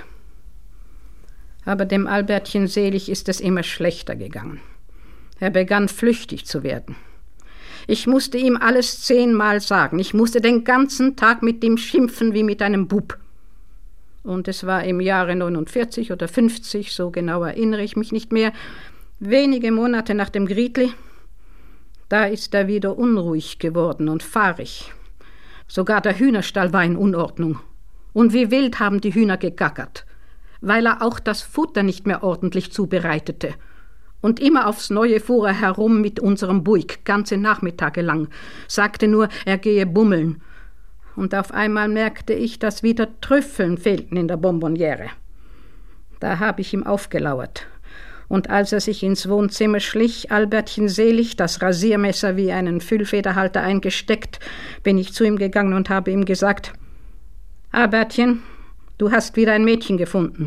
Aber dem Albertchen Selig ist es immer schlechter gegangen. Er begann flüchtig zu werden. Ich musste ihm alles zehnmal sagen. Ich musste den ganzen Tag mit ihm schimpfen wie mit einem Bub. Und es war im Jahre neunundvierzig oder fünfzig, so genau erinnere ich mich nicht mehr, wenige Monate nach dem Gritli. Da ist er wieder unruhig geworden und fahrig. Sogar der Hühnerstall war in Unordnung. Und wie wild haben die Hühner gegackert, weil er auch das Futter nicht mehr ordentlich zubereitete. Und immer aufs Neue fuhr er herum mit unserem Buick, ganze Nachmittage lang, sagte nur, er gehe bummeln. Und auf einmal merkte ich, dass wieder Trüffeln fehlten in der Bonbonniere. Da habe ich ihm aufgelauert. Und als er sich ins Wohnzimmer schlich, Albertchen Selig, das Rasiermesser wie einen Füllfederhalter eingesteckt, bin ich zu ihm gegangen und habe ihm gesagt, »Albertchen, du hast wieder ein Mädchen gefunden.«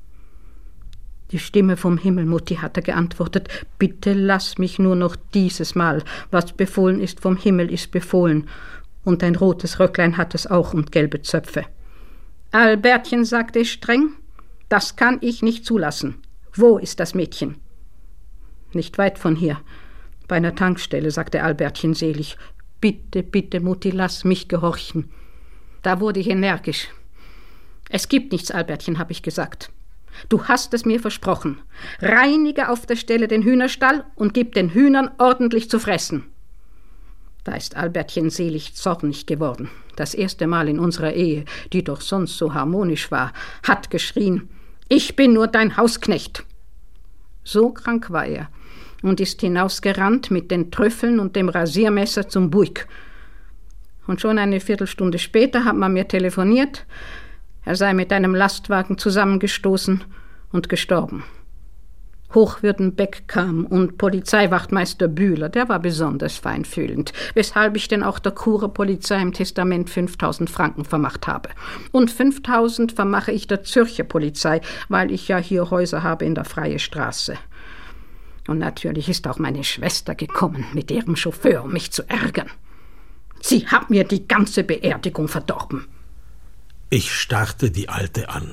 Die Stimme vom Himmel, Mutti, hat er geantwortet, »Bitte lass mich nur noch dieses Mal. Was befohlen ist vom Himmel, ist befohlen. Und ein rotes Röcklein hat es auch und gelbe Zöpfe.« »Albertchen«, sagte ich streng, »das kann ich nicht zulassen. Wo ist das Mädchen?« »Nicht weit von hier. Bei einer Tankstelle, sagte Albertchen selig. Bitte, bitte, Mutti, lass mich gehorchen. Da wurde ich energisch. Es gibt nichts, Albertchen, habe ich gesagt. Du hast es mir versprochen. Reinige auf der Stelle den Hühnerstall und gib den Hühnern ordentlich zu fressen. Da ist Albertchen selig zornig geworden. Das erste Mal in unserer Ehe, die doch sonst so harmonisch war, hat geschrien: Ich bin nur dein Hausknecht. So krank war er und ist hinausgerannt mit den Trüffeln und dem Rasiermesser zum Buik. Und schon eine Viertelstunde später hat man mir telefoniert, er sei mit einem Lastwagen zusammengestoßen und gestorben. Hochwürdenbeck kam und Polizeiwachtmeister Bühler, der war besonders feinfühlend, weshalb ich denn auch der Churer Polizei im Testament fünftausend Franken vermacht habe. Und fünftausend vermache ich der Zürcher Polizei, weil ich ja hier Häuser habe in der Freie Straße. Und natürlich ist auch meine Schwester gekommen mit ihrem Chauffeur, um mich zu ärgern. Sie hat mir die ganze Beerdigung verdorben. Ich starrte die Alte an.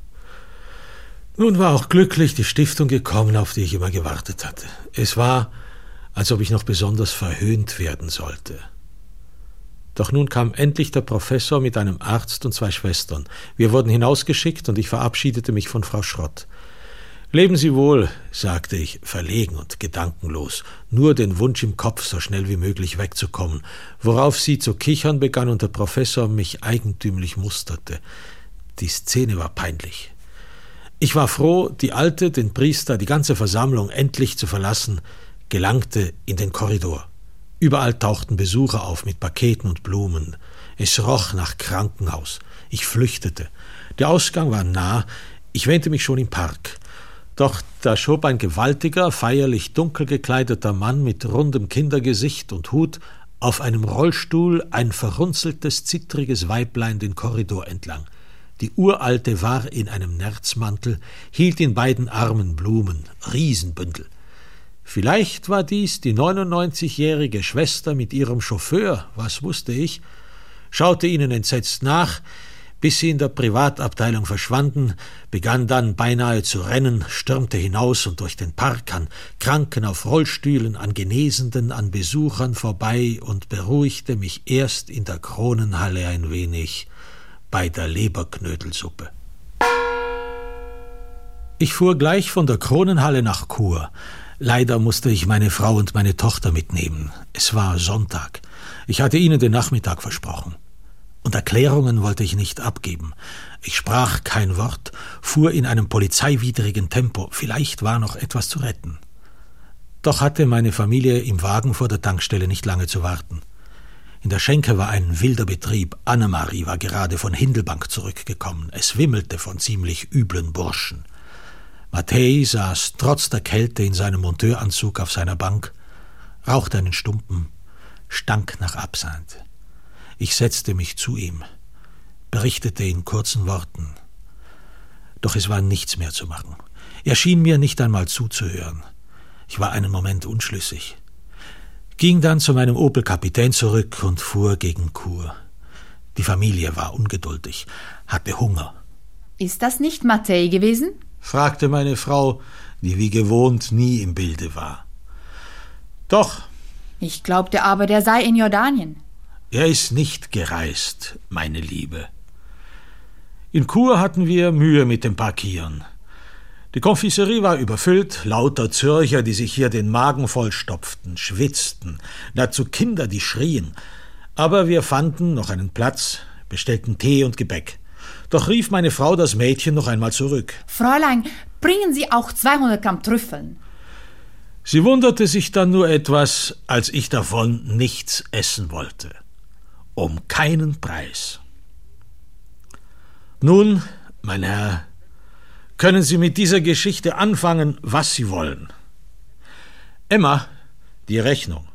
Nun war auch glücklich die Stiftung gekommen, auf die ich immer gewartet hatte. Es war, als ob ich noch besonders verhöhnt werden sollte. Doch nun kam endlich der Professor mit einem Arzt und zwei Schwestern. Wir wurden hinausgeschickt und ich verabschiedete mich von Frau Schrott. »Leben Sie wohl«, sagte ich, verlegen und gedankenlos, nur den Wunsch im Kopf, so schnell wie möglich wegzukommen, worauf sie zu kichern begann und der Professor mich eigentümlich musterte. Die Szene war peinlich. Ich war froh, die Alte, den Priester, die ganze Versammlung endlich zu verlassen, gelangte in den Korridor. Überall tauchten Besucher auf mit Paketen und Blumen. Es roch nach Krankenhaus. Ich flüchtete. Der Ausgang war nah. Ich wähnte mich schon im Park. Doch da schob ein gewaltiger, feierlich dunkel gekleideter Mann mit rundem Kindergesicht und Hut auf einem Rollstuhl ein verrunzeltes, zittriges Weiblein den Korridor entlang. Die Uralte war in einem Nerzmantel, hielt in beiden Armen Blumen, Riesenbündel. Vielleicht war dies die neunundneunzigjährige Schwester mit ihrem Chauffeur, was wusste ich, schaute ihnen entsetzt nach, bis sie in der Privatabteilung verschwanden, begann dann beinahe zu rennen, stürmte hinaus und durch den Park an Kranken auf Rollstühlen, an Genesenden, an Besuchern vorbei und beruhigte mich erst in der Kronenhalle ein wenig bei der Leberknödelsuppe. Ich fuhr gleich von der Kronenhalle nach Chur. Leider musste ich meine Frau und meine Tochter mitnehmen. Es war Sonntag. Ich hatte ihnen den Nachmittag versprochen. Und Erklärungen wollte ich nicht abgeben. Ich sprach kein Wort, fuhr in einem polizeiwidrigen Tempo. Vielleicht war noch etwas zu retten. Doch hatte meine Familie im Wagen vor der Tankstelle nicht lange zu warten. In der Schenke war ein wilder Betrieb. Annemarie war gerade von Hindelbank zurückgekommen. Es wimmelte von ziemlich üblen Burschen. Mattei saß trotz der Kälte in seinem Monteuranzug auf seiner Bank, rauchte einen Stumpen, stank nach Absinth. Ich setzte mich zu ihm, berichtete in kurzen Worten. Doch es war nichts mehr zu machen. Er schien mir nicht einmal zuzuhören. Ich war einen Moment unschlüssig, ging dann zu meinem Opel-Kapitän zurück und fuhr gegen Chur. Die Familie war ungeduldig, hatte Hunger. »Ist das nicht Mattei gewesen?« fragte meine Frau, die wie gewohnt nie im Bilde war. »Doch.« »Ich glaubte aber, der sei in Jordanien.« »Er ist nicht gereist, meine Liebe.« In Chur hatten wir Mühe mit dem Parkieren. Die Konfiserie war überfüllt, lauter Zürcher, die sich hier den Magen vollstopften, schwitzten, dazu Kinder, die schrien. Aber wir fanden noch einen Platz, bestellten Tee und Gebäck. Doch rief meine Frau das Mädchen noch einmal zurück. »Fräulein, bringen Sie auch zweihundert Gramm Trüffeln.« Sie wunderte sich dann nur etwas, als ich davon nichts essen wollte. Um keinen Preis. »Nun, mein Herr, können Sie mit dieser Geschichte anfangen, was Sie wollen. Emma, die Rechnung.«